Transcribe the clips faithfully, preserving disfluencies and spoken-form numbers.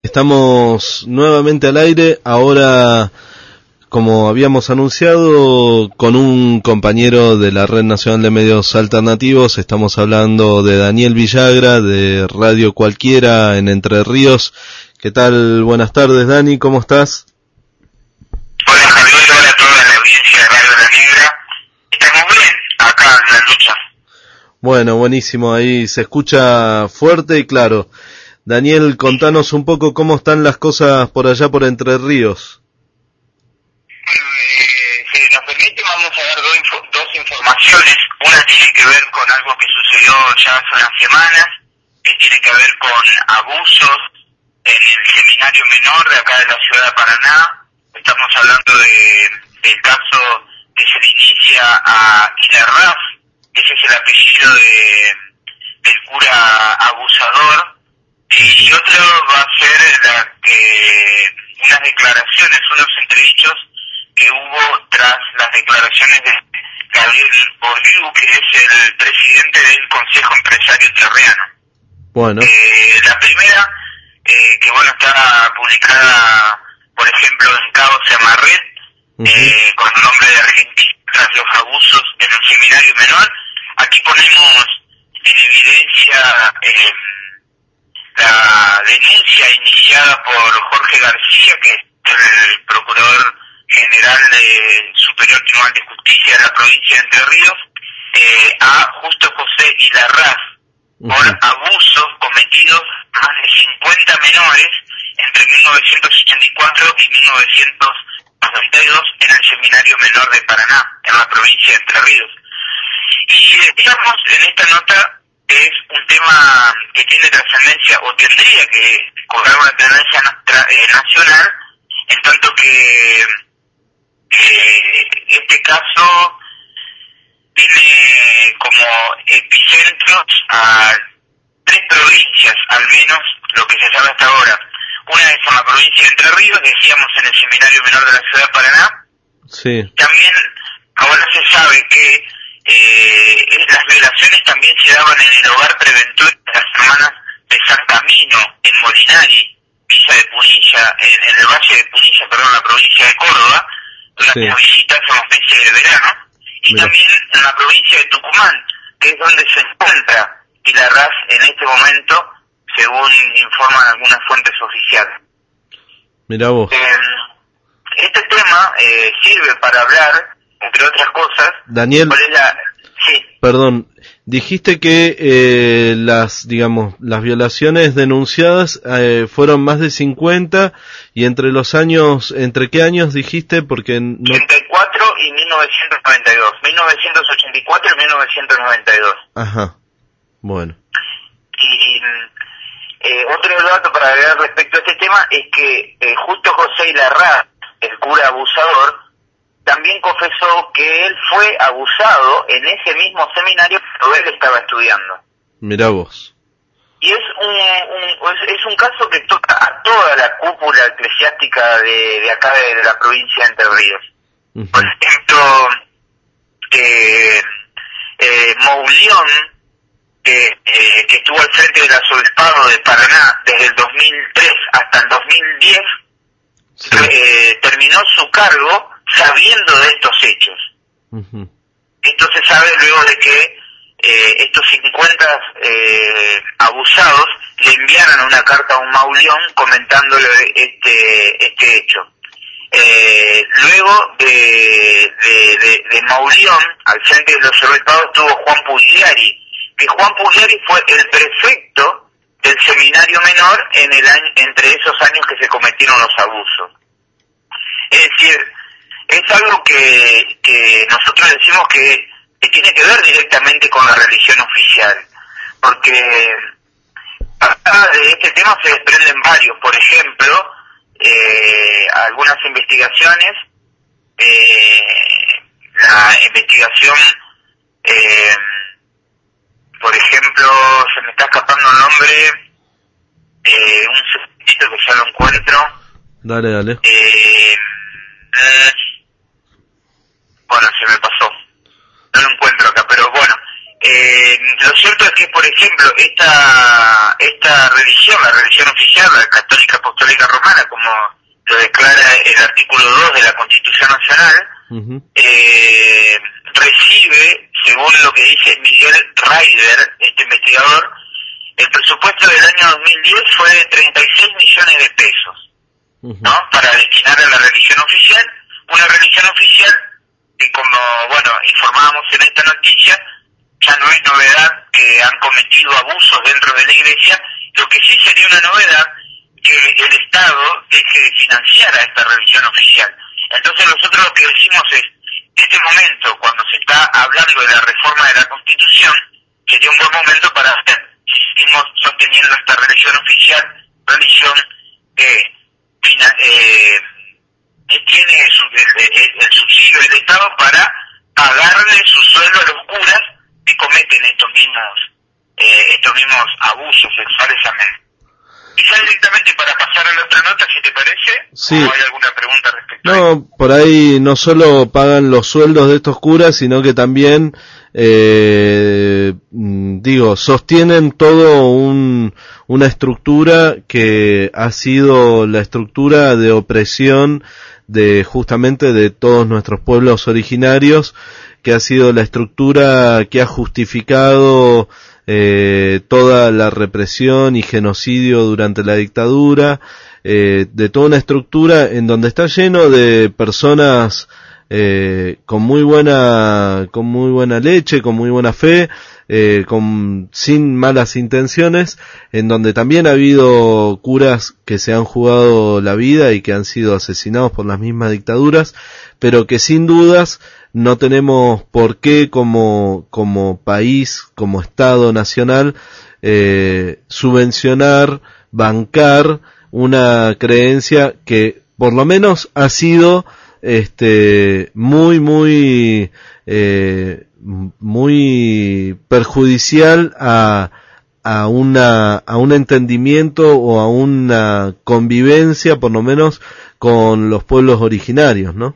Estamos nuevamente al aire, ahora, como habíamos anunciado, con un compañero de la Red Nacional de Medios Alternativos. Estamos hablando de Daniel Villagra, de Radio Cualquiera en Entre Ríos. ¿Qué tal? Buenas tardes, Dani, ¿cómo estás? Hola, Javier, hola a toda la audiencia de Radio La Negra. Estamos bien acá en la lucha. Bueno, buenísimo, ahí se escucha fuerte y claro. Daniel, contanos un poco cómo están las cosas por allá por Entre Ríos. Bueno, eh, si nos permite, vamos a dar dos, info, dos informaciones. Una tiene que ver con algo que sucedió ya hace unas semanas, que tiene que ver con abusos en el seminario menor de acá de la ciudad de Paraná. Estamos hablando de, del caso que se le inicia a Ilarraf, ese es el apellido de, del cura abusador. Y otro va a ser la, eh, unas declaraciones, unos entredichos que hubo tras las declaraciones de Gabriel Bordiú, que es el presidente del Consejo Empresario Terreano. Bueno. Eh, la primera, eh, que bueno, está publicada, por ejemplo, en Cabo Semarret, uh-huh. eh, con el nombre de Argentina tras los abusos en el seminario menor. Aquí ponemos en evidencia eh, la denuncia iniciada por Jorge García, que es el Procurador General de Superior Tribunal de Justicia de la provincia de Entre Ríos, eh, a Justo José Ilarraf, uh-huh. por abusos cometidos a más de cincuenta menores entre mil novecientos ochenta y cuatro y mil novecientos noventa y dos en el Seminario Menor de Paraná, en la provincia de Entre Ríos. Y digamos, en esta nota es un tema que tiene trascendencia, o tendría que cobrar una tendencia na- eh, nacional, en tanto que eh, este caso tiene como epicentros a tres provincias, al menos lo que se sabe hasta ahora. Una es en la provincia de Entre Ríos, decíamos en el Seminario Menor de la ciudad de Paraná. Sí. También ahora se sabe que eh, las violaciones también se daban en el hogar preventorio de las hermanas de San Camino, en Molinari, Villa de Punilla, en, en el Valle de Punilla, perdón, en la provincia de Córdoba, durante sí. las visitas en los meses de verano. Y Mira. también en la provincia de Tucumán, que es donde se encuentra Ilarraf en este momento, según informan algunas fuentes oficiales. Mira vos. Eh, este tema eh, sirve para hablar, entre otras cosas, Daniel, ¿cuál es la...? Sí. Perdón, dijiste que eh, las, digamos, las violaciones denunciadas eh, fueron más de cincuenta, y entre los años, ¿entre qué años dijiste? Porque no... ochenta y cuatro y mil novecientos noventa y dos, mil novecientos ochenta y cuatro y mil novecientos noventa y dos. Ajá, bueno. Y eh, otro dato para agregar respecto a este tema es que eh, Justo José Ilarraf, el cura abusador, también confesó que él fue abusado en ese mismo seminario que él estaba estudiando. Mirá vos. Y es un, un es un caso que toca a toda la cúpula eclesiástica de, de acá de la provincia de Entre Ríos. Uh-huh. Por ejemplo, eh, eh, Moulión, que, eh, que estuvo al frente del arzobispado de Paraná desde el dos mil tres hasta el dos mil diez, sí. eh, terminó su cargo sabiendo de estos hechos. Uh-huh. Esto se sabe luego de que eh, estos cincuenta eh, abusados le enviaron una carta a un Mauleón comentándole este este hecho. Eh, luego de, de, de, de Mauleón, al frente de los arzobispado estuvo Juan Pugliari, que Juan Pugliari fue el prefecto del seminario menor en el año, entre esos años que se cometieron los abusos. Es decir, es algo que, que nosotros decimos que, que tiene que ver directamente con la religión oficial, porque acá de este tema se desprenden varios. Por ejemplo, eh, algunas investigaciones, eh, la investigación, eh, por ejemplo, se me está escapando el nombre, eh, un segundito que ya lo encuentro. Dale, dale. Eh, eh, bueno, se me pasó, no lo encuentro acá, pero bueno, eh, lo cierto es que, por ejemplo, esta esta religión, la religión oficial, la católica apostólica lo declara el artículo dos de la Constitución Nacional, uh-huh. eh, recibe, según lo que dice Miguel Raider, este investigador, el presupuesto del año dos mil diez fue de treinta y seis millones de pesos, uh-huh. ¿no? Para destinar a la religión oficial, una religión oficial que, como, bueno, informábamos en esta noticia, ya no es novedad que han cometido abusos dentro de la iglesia. Lo que sí sería una novedad que el Estado deje de financiar a esta religión oficial. Entonces nosotros lo que decimos es, en este momento, cuando se está hablando de la reforma de la Constitución, sería un buen momento para hacer, si seguimos sosteniendo esta religión oficial, religión que eh, eh, tiene su, el, el, el subsidio del Estado para pagarle su sueldo a los curas que cometen estos mismos eh, estos mismos abusos sexuales a menores. Quizá directamente para pasar a la otra nota, si te parece, sí. ¿O hay alguna pregunta respecto no, a eso? Por ahí no solo pagan los sueldos de estos curas, sino que también, eh, digo, sostienen todo un, una estructura que ha sido la estructura de opresión de justamente de todos nuestros pueblos originarios, que ha sido la estructura que ha justificado eh, toda la represión y genocidio durante la dictadura, eh, de toda una estructura en donde está lleno de personas eh, con muy buena, con muy buena leche, con muy buena fe, eh, con, sin malas intenciones, en donde también ha habido curas que se han jugado la vida y que han sido asesinados por las mismas dictaduras, pero que sin dudas no tenemos por qué como, como país, como Estado nacional, eh, subvencionar, bancar una creencia que por lo menos ha sido este muy muy eh, muy perjudicial a a una a un entendimiento o a una convivencia por lo menos con los pueblos originarios, ¿no?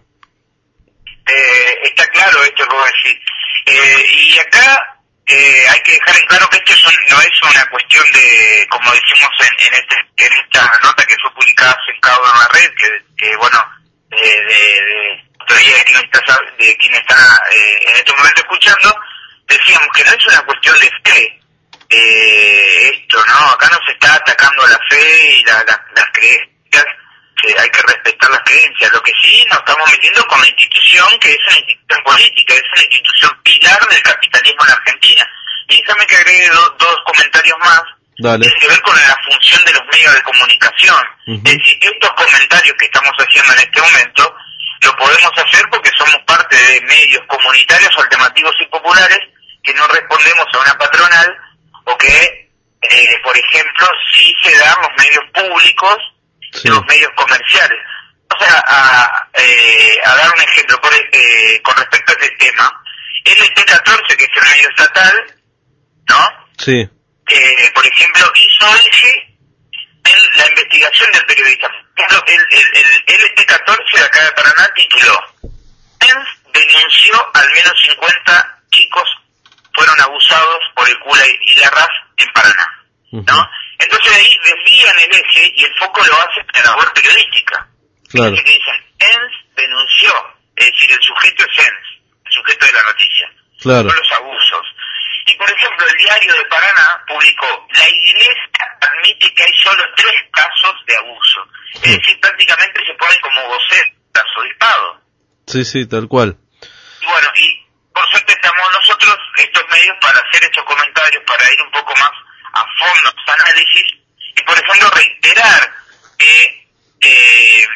Eh, está claro esto que vos decís. Eh, y acá eh, hay que dejar en claro que esto es un, no es una cuestión de, como decimos en, en, este, en esta nota que fue publicada hace en la red, que, que bueno, eh, de, de autoría de quien está, de quien está eh, en este momento escuchando, decíamos que no es una cuestión de fe, eh, esto, ¿no? Acá no se está atacando a la fe y la, la, las creencias, que hay que respetar las creencias. Lo que sí nos estamos metiendo con la institución, que es una institución política, es una institución pilar del capitalismo en Argentina. Y déjame que agregue do, dos comentarios más. Dale. Tiene que ver con la función de los medios de comunicación. Uh-huh. Es decir, estos comentarios que estamos haciendo en este momento, lo podemos hacer porque somos parte de medios comunitarios, alternativos y populares, que no respondemos a una patronal, o que, eh, por ejemplo, sí se dan los medios públicos, sí, los medios comerciales. Vamos a, a, eh, a dar un ejemplo por, eh, con respecto a este tema. L T catorce, que es el medio estatal, ¿no? Sí. Eh, por ejemplo, hizo eje en la investigación del periodista. El, el, el L T catorce de acá de Paraná tituló: ENS denunció al menos cincuenta chicos fueron abusados por el cura y la R A F en Paraná, ¿no? Uh-huh. Entonces ahí desvían el eje y el foco lo hace en la labor periodística. Claro. Así que dicen, ENS denunció, es decir, el sujeto es ENS, el sujeto de la noticia, claro, no los abusos. Y por ejemplo, el Diario de Paraná publicó: la iglesia admite que hay solo tres casos de abuso. Sí. Es decir, prácticamente se pone como vocero arzobispado. Sí, sí, tal cual. Y bueno, y por suerte estamos nosotros, estos medios, para hacer estos comentarios, para ir un poco más a fondo en los análisis, y por ejemplo reiterar que eh,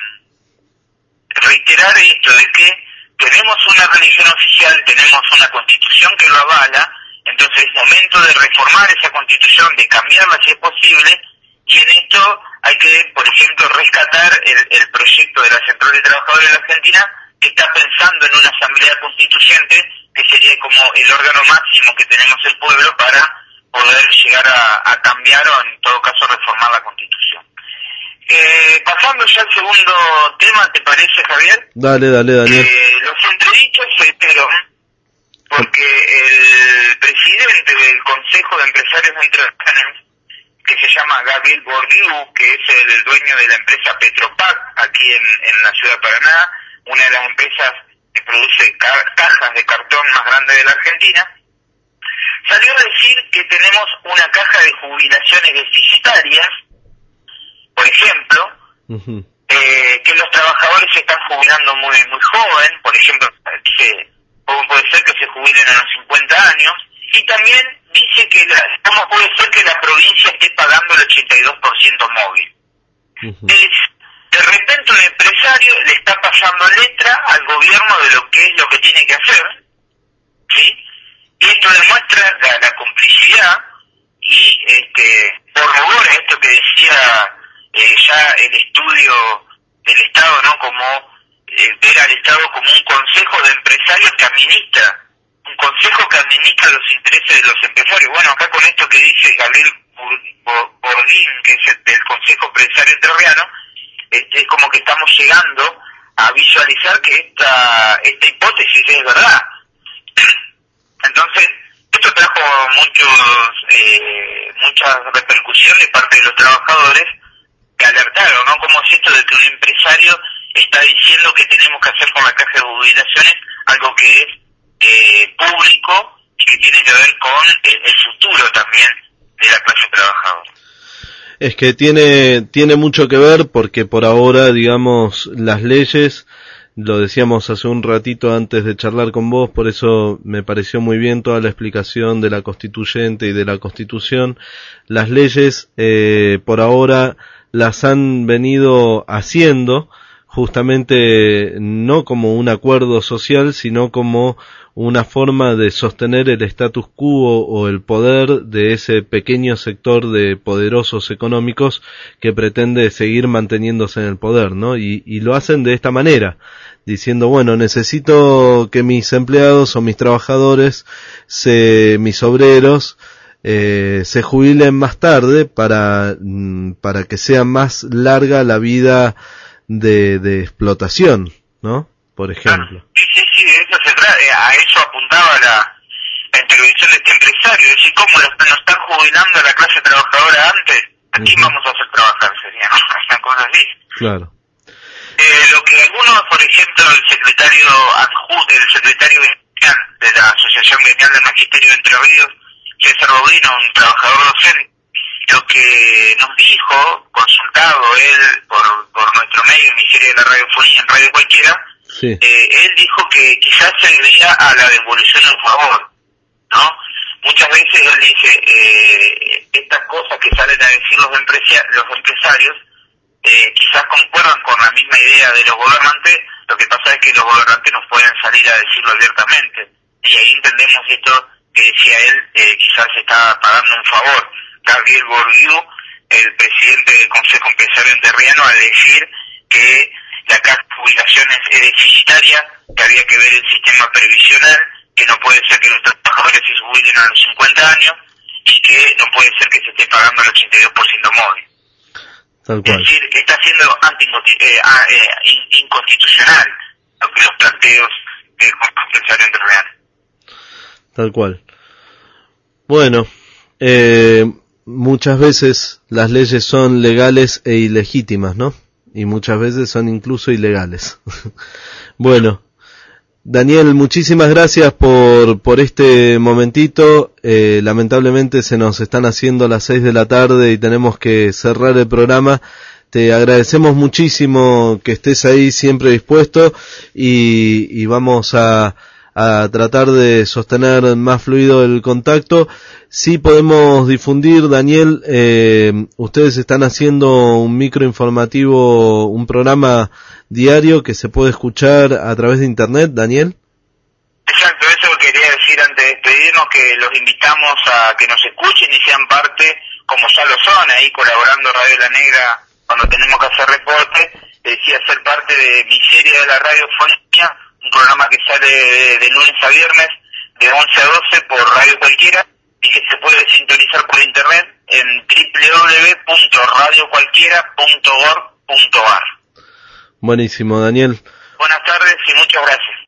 reiterar esto de que tenemos una religión oficial, tenemos una constitución que lo avala. Entonces es momento de reformar esa constitución, de cambiarla si es posible, y en esto hay que, por ejemplo, rescatar el, el proyecto de la Central de Trabajadores de la Argentina, que está pensando en una asamblea constituyente, que sería como el órgano máximo que tenemos el pueblo para poder llegar a, a cambiar o en todo caso reformar la constitución. Eh, pasando ya al segundo tema, ¿te parece, Javier? Dale, dale, Daniel. Eh, los entredichos se dieron porque el presidente del Consejo de Empresarios de Entre Ríos, que se llama Gabriel Bourdieu, que es el dueño de la empresa Petropac, aquí en, en la ciudad de Paraná, una de las empresas que produce ca- cajas de cartón más grande de la Argentina, salió a decir que tenemos una caja de jubilaciones deficitarias, por ejemplo, uh-huh. eh, que los trabajadores se están jubilando muy muy joven, por ejemplo, dice, ¿cómo puede ser que se jubilen a los cincuenta años? Y también dice que la, cómo puede ser que la provincia esté pagando el ochenta y dos por ciento móvil. Uh-huh. Es, de repente un empresario le está pasando letra al gobierno de lo que es lo que tiene que hacer, ¿sí? Y esto demuestra la, la complicidad y este corrobora esto que decía eh, ya el estudio del Estado, ¿no? Como eh, ver al Estado como un consejo de empresarios que administra, un consejo que administra los intereses de los empresarios. Bueno, acá con esto que dice Gabriel Bourdieu, que es el del Consejo Empresario Entrerriano, este, es como que estamos llegando a visualizar que esta esta hipótesis es verdad. Entonces, esto trajo muchos eh, muchas repercusiones de parte de los trabajadores que alertaron, ¿no? Como es esto de que un empresario está diciendo que tenemos que hacer con la caja de jubilaciones algo que es eh, público y que tiene que ver con el, el futuro también de la clase trabajadora. Es que tiene tiene mucho que ver porque por ahora, digamos, las leyes, lo decíamos hace un ratito antes de charlar con vos, por eso me pareció muy bien toda la explicación de la constituyente y de la Constitución. Las leyes eh, por ahora las han venido haciendo justamente no como un acuerdo social, sino como una forma de sostener el status quo o el poder de ese pequeño sector de poderosos económicos que pretende seguir manteniéndose en el poder, ¿no? Y, y lo hacen de esta manera, diciendo, bueno, necesito que mis empleados o mis trabajadores, se, mis obreros, eh, se jubilen más tarde para, para que sea más larga la vida de, de explotación, ¿no? Por ejemplo. Sí, sí, sí, de eso se trata, a eso apuntaba la, la intervención de este empresario, es decir, cómo nos están jubilando a la clase trabajadora antes, aquí uh-huh. vamos a hacer trabajar, sería, ¿no? Están cosas así. Claro. Eh, lo que algunos, por ejemplo, el secretario adjunto, el secretario de la Asociación Gremial del Magisterio de Entre Ríos, César Rodino, un trabajador docente, lo que nos dijo, consultado él por, por nuestro medio, Miseria de la Radiofonía en Radio Cualquiera, sí. eh, él dijo que quizás se debía a la devolución en favor, ¿no? Muchas veces él dice, eh, estas cosas que salen a decir los, empresia- los empresarios, eh, quizás concuerdan con la misma idea de los gobernantes, lo que pasa es que los gobernantes no pueden salir a decirlo abiertamente, y ahí entendemos esto que decía él, eh, quizás está pagando un favor. Gabriel Bourdieu, el presidente del Consejo Empresario Entrerriano, al decir que la caja de jubilaciones es deficitaria, que había que ver el sistema previsional, que no puede ser que los trabajadores se jubilen a los cincuenta años y que no puede ser que se esté pagando el ochenta y dos por ciento móvil. Tal cual. Es decir, que está siendo anti eh, eh, inconstitucional lo que los planteos del Consejo Empresario Entrerriano. Tal cual. Bueno, eh, muchas veces las leyes son legales e ilegítimas, ¿no? Y muchas veces son incluso ilegales. Bueno, Daniel, muchísimas gracias por por este momentito. Eh, lamentablemente se nos están haciendo las seis de la tarde y tenemos que cerrar el programa. Te agradecemos muchísimo que estés ahí siempre dispuesto y, y vamos a a tratar de sostener más fluido el contacto. Sí podemos difundir, Daniel, eh, ustedes están haciendo un microinformativo, un programa diario que se puede escuchar a través de internet, Daniel. Exacto, eso quería decir antes de despedirnos, que los invitamos a que nos escuchen y sean parte, como ya lo son, ahí colaborando Radio La Negra cuando tenemos que hacer reporte. Decía ser parte de Miseria de la Radiofonía, un programa que sale de, de lunes a viernes de once a doce por Radio Cualquiera y que se puede sintonizar por internet en doble u doble u doble u punto radio cualquiera punto org punto a r. Buenísimo, Daniel. Buenas tardes y muchas gracias.